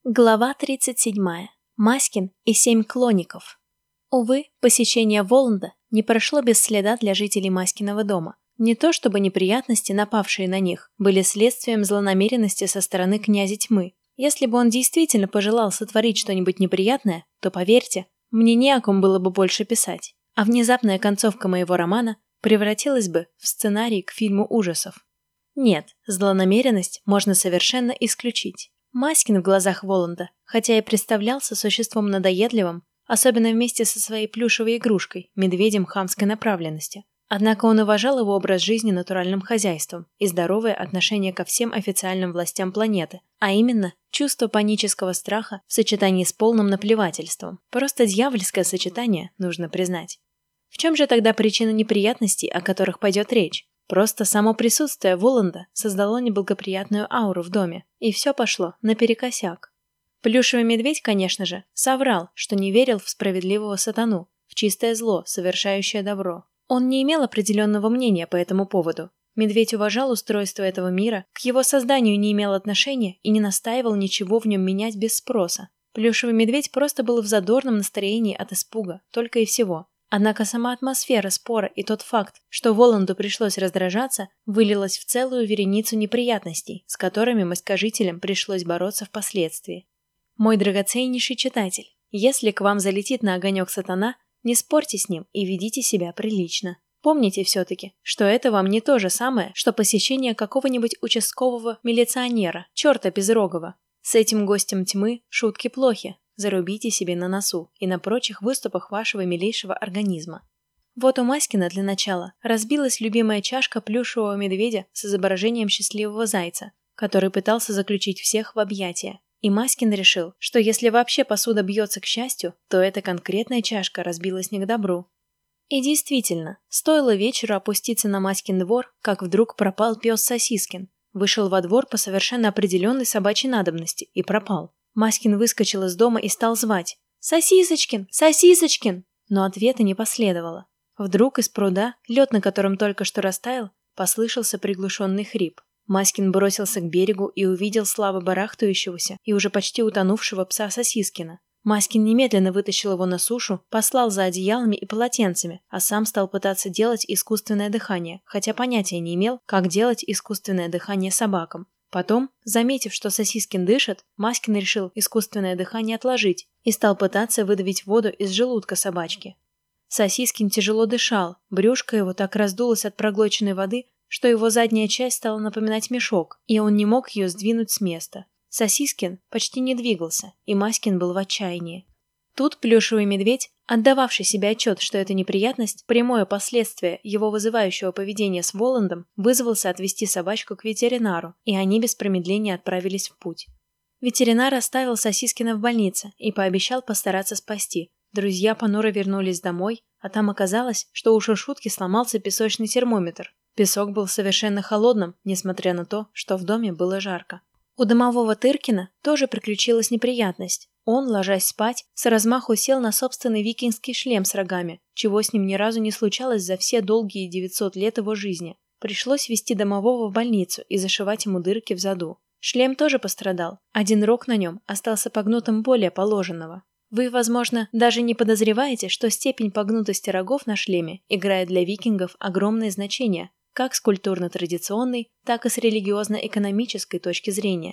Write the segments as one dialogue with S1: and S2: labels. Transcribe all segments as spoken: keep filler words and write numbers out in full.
S1: Глава тридцать седьмая. Маськин и семь клоников. Увы, посещение Воланда не прошло без следа для жителей Маськиного дома. Не то чтобы неприятности, напавшие на них, были следствием злонамеренности со стороны князя тьмы. Если бы он действительно пожелал сотворить что-нибудь неприятное, то, поверьте, мне не о ком было бы больше писать. А внезапная концовка моего романа превратилась бы в сценарий к фильму ужасов. Нет, злонамеренность можно совершенно исключить. Маськин в глазах Воланда, хотя и представлялся существом надоедливым, особенно вместе со своей плюшевой игрушкой, медведем хамской направленности. Однако он уважал его образ жизни натуральным хозяйством и здоровое отношение ко всем официальным властям планеты, а именно чувство панического страха в сочетании с полным наплевательством. Просто дьявольское сочетание, нужно признать. В чем же тогда причина неприятностей, о которых пойдет речь? Просто само присутствие Воланда создало неблагоприятную ауру в доме, и все пошло наперекосяк. Плюшевый медведь, конечно же, соврал, что не верил в справедливого сатану, в чистое зло, совершающее добро. Он не имел определенного мнения по этому поводу. Медведь уважал устройство этого мира, к его созданию не имел отношения и не настаивал ничего в нем менять без спроса. Плюшевый медведь просто был в задорном настроении от испуга, только и всего. Однако сама атмосфера спора и тот факт, что Воланду пришлось раздражаться, вылилась в целую вереницу неприятностей, с которыми маскожителям пришлось бороться впоследствии. Мой драгоценнейший читатель, если к вам залетит на огонек сатана, не спорьте с ним и ведите себя прилично. Помните все-таки, что это вам не то же самое, что посещение какого-нибудь участкового милиционера, черта безрогого. С этим гостем тьмы шутки плохи. Зарубите себе на носу и на прочих выступах вашего милейшего организма. Вот у Маськина для начала разбилась любимая чашка плюшевого медведя с изображением счастливого зайца, который пытался заключить всех в объятия. И Маськин решил, что если вообще посуда бьется к счастью, то эта конкретная чашка разбилась не к добру. И действительно, стоило вечеру опуститься на Маськин двор, как вдруг пропал пес Сосискин. Вышел во двор по совершенно определенной собачьей надобности и пропал. Маськин выскочил из дома и стал звать: «Сосисочкин! Сосисочкин!» Но ответа не последовало. Вдруг из пруда, лед на котором только что растаял, послышался приглушенный хрип. Маськин бросился к берегу и увидел слабо барахтающегося и уже почти утонувшего пса Сосискина. Маськин немедленно вытащил его на сушу, послал за одеялами и полотенцами, а сам стал пытаться делать искусственное дыхание, хотя понятия не имел, как делать искусственное дыхание собакам. Потом, заметив, что Сосискин дышит, Маськин решил искусственное дыхание отложить и стал пытаться выдавить воду из желудка собачки. Сосискин тяжело дышал, брюшко его так раздулось от проглоченной воды, что его задняя часть стала напоминать мешок, и он не мог ее сдвинуть с места. Сосискин почти не двигался, и Маськин был в отчаянии. Тут плюшевый медведь, отдававший себе отчет, что это неприятность, прямое последствие его вызывающего поведения с Воландом, вызвался отвезти собачку к ветеринару, и они без промедления отправились в путь. Ветеринар оставил Сосискина в больнице и пообещал постараться спасти. Друзья понуро вернулись домой, а там оказалось, что у Шушутки сломался песочный термометр. Песок был совершенно холодным, несмотря на то, что в доме было жарко. У домового Тыркина тоже приключилась неприятность. Он, ложась спать, с размаху сел на собственный викингский шлем с рогами, чего с ним ни разу не случалось за все долгие девятьсот лет его жизни. Пришлось везти домового в больницу и зашивать ему дырки в заду. Шлем тоже пострадал. Один рог на нем остался погнутым более положенного. Вы, возможно, даже не подозреваете, что степень погнутости рогов на шлеме играет для викингов огромное значение, как с культурно-традиционной, так и с религиозно-экономической точки зрения.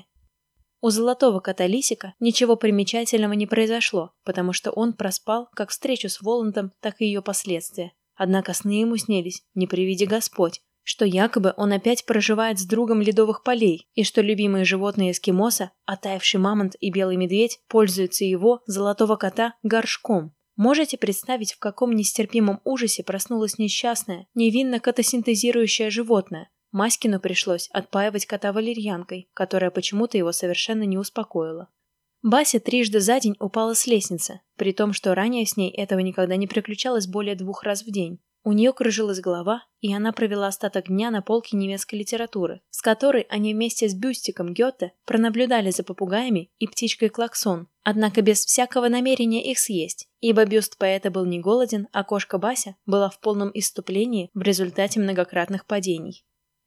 S1: У золотого кота Лисика ничего примечательного не произошло, потому что он проспал как встречу с Воландом, так и ее последствия. Однако сны ему снились, не приведи Господь, что якобы он опять проживает с другом ледовых полей, и что любимые животные эскимоса, оттаивший мамонт и белый медведь, пользуются его, золотого кота, горшком. Можете представить, в каком нестерпимом ужасе проснулось несчастное, невинно катасинтезирующее животное? Маськину пришлось отпаивать кота валерьянкой, которая почему-то его совершенно не успокоила. Бася трижды за день упала с лестницы, при том, что ранее с ней этого никогда не приключалось более двух раз в день. У нее кружилась голова, и она провела остаток дня на полке немецкой литературы, с которой они вместе с Бюстиком Гёте пронаблюдали за попугаями и птичкой Клаксон, однако без всякого намерения их съесть, ибо бюст поэта был не голоден, а кошка Бася была в полном исступлении в результате многократных падений.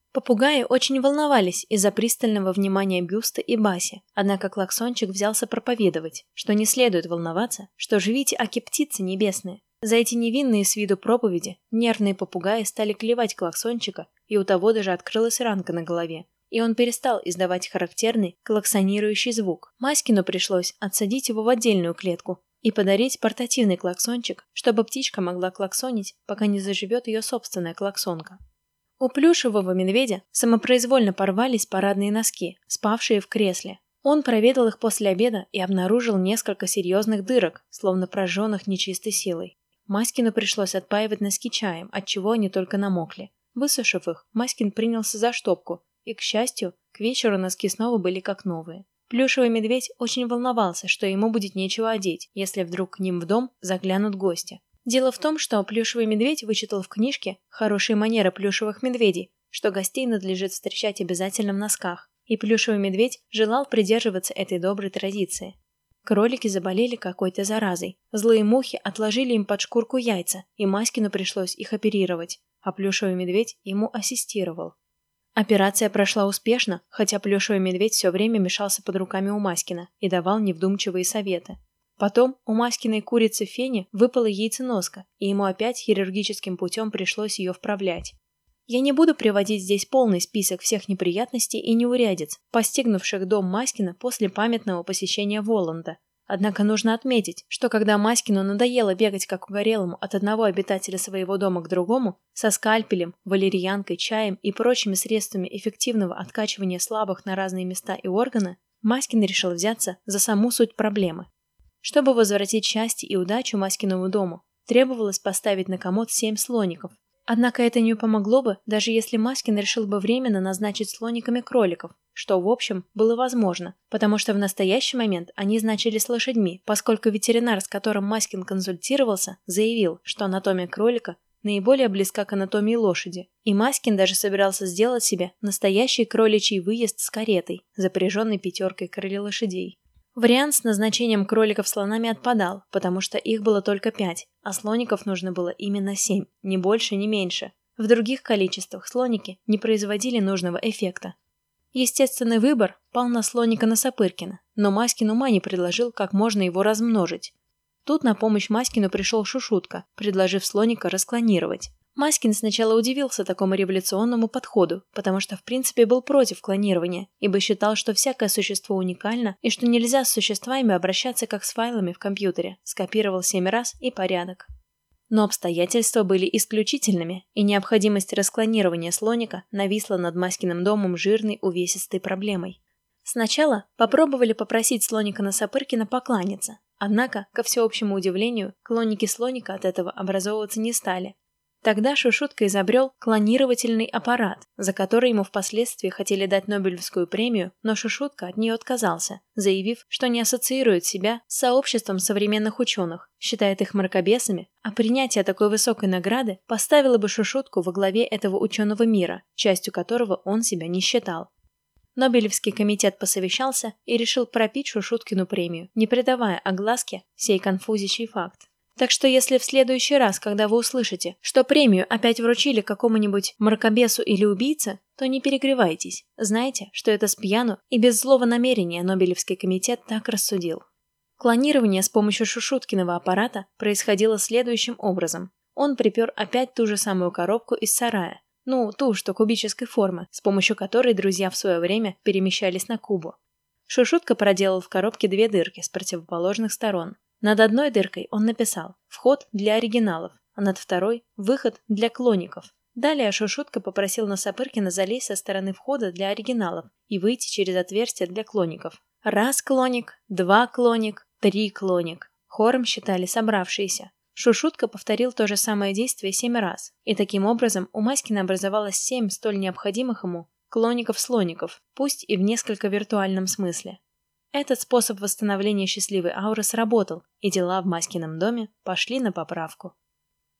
S1: Попугаи очень волновались из-за пристального внимания Бюста и Баси, однако Клаксончик взялся проповедовать, что не следует волноваться, что живите аки птицы небесные. За эти невинные с виду проповеди нервные попугаи стали клевать Клаксончика, и у того даже открылась ранка на голове, и он перестал издавать характерный клаксонирующий звук. Маськину пришлось отсадить его в отдельную клетку и подарить портативный клаксончик, чтобы птичка могла клаксонить, пока не заживет ее собственная клаксонка. У плюшевого медведя самопроизвольно порвались парадные носки, спавшие в кресле. Он проведал их после обеда и обнаружил несколько серьезных дырок, словно прожженных нечистой силой. Маськину пришлось отпаивать носки чаем, отчего они только намокли. Высушив их, Маськин принялся за штопку, и, к счастью, к вечеру носки снова были как новые. Плюшевый медведь очень волновался, что ему будет нечего одеть, если вдруг к ним в дом заглянут гости. Дело в том, что плюшевый медведь вычитал в книжке «Хорошие манеры плюшевых медведей», что гостей надлежит встречать обязательно в носках, и плюшевый медведь желал придерживаться этой доброй традиции. Кролики заболели какой-то заразой. Злые мухи отложили им под шкурку яйца, и Маськину пришлось их оперировать, а плюшевый медведь ему ассистировал. Операция прошла успешно, хотя плюшевый медведь все время мешался под руками у Маськина и давал невдумчивые советы. Потом у Маськиной курицы Фени выпала яйценоска, и ему опять хирургическим путем пришлось ее вправлять. Я не буду приводить здесь полный список всех неприятностей и неурядиц, постигнувших дом Маськина после памятного посещения Воланда. Однако нужно отметить, что когда Маськину надоело бегать как угорелому от одного обитателя своего дома к другому, со скальпелем, валерьянкой, чаем и прочими средствами эффективного откачивания слабых на разные места и органы, Маськин решил взяться за саму суть проблемы. Чтобы возвратить счастье и удачу Маськинову дому, требовалось поставить на комод семь слоников. Однако это не помогло бы, даже если Маськин решил бы временно назначить слониками кроликов, что, в общем, было возможно, потому что в настоящий момент они значились лошадьми, поскольку ветеринар, с которым Маськин консультировался, заявил, что анатомия кролика наиболее близка к анатомии лошади, и Маськин даже собирался сделать себе настоящий кроличий выезд с каретой, запряженной пятеркой крылья-лошадей. Вариант с назначением кроликов слонами отпадал, потому что их было только пять, а слоников нужно было именно семь, ни больше, ни меньше. В других количествах слоники не производили нужного эффекта. Естественный выбор пал на слоника Носопыркина, но Маськин ума не предложил, как можно его размножить. Тут на помощь Маськину пришел Шушутка, предложив слоника расклонировать. Маськин сначала удивился такому революционному подходу, потому что в принципе был против клонирования, ибо считал, что всякое существо уникально и что нельзя с существами обращаться как с файлами в компьютере, скопировал семь раз и порядок. Но обстоятельства были исключительными, и необходимость расклонирования слоника нависла над Маськиным домом жирной увесистой проблемой. Сначала попробовали попросить слоника Носопыркина покланяться, однако, ко всеобщему удивлению, клонники слоника от этого образовываться не стали. Тогда Шушутка изобрел клонировательный аппарат, за который ему впоследствии хотели дать Нобелевскую премию, но Шушутка от нее отказался, заявив, что не ассоциирует себя с сообществом современных ученых, считает их мракобесами, а принятие такой высокой награды поставило бы Шушутку во главе этого ученого мира, частью которого он себя не считал. Нобелевский комитет посовещался и решил пропить Шушуткину премию, не придавая огласке сей конфузящий факт. Так что если в следующий раз, когда вы услышите, что премию опять вручили какому-нибудь мракобесу или убийце, то не перегревайтесь. Знайте, что это с пьяну и без злого намерения Нобелевский комитет так рассудил. Клонирование с помощью Шушуткиного аппарата происходило следующим образом. Он припер опять ту же самую коробку из сарая, ну, ту, что кубической формы, с помощью которой друзья в свое время перемещались на Кубу. Шушутка проделал в коробке две дырки с противоположных сторон. Над одной дыркой он написал «Вход для оригиналов», а над второй «Выход для клоников». Далее Шушутка попросил Носопыркина залезть со стороны входа для оригиналов и выйти через отверстие для клоников. Раз клоник, два клоник, три клоник. Хором считали собравшиеся. Шушутка повторил то же самое действие семь раз, и таким образом у Маськина образовалось семь столь необходимых ему клоников-слоников, пусть и в несколько виртуальном смысле. Этот способ восстановления счастливой ауры сработал, и дела в Маськином доме пошли на поправку.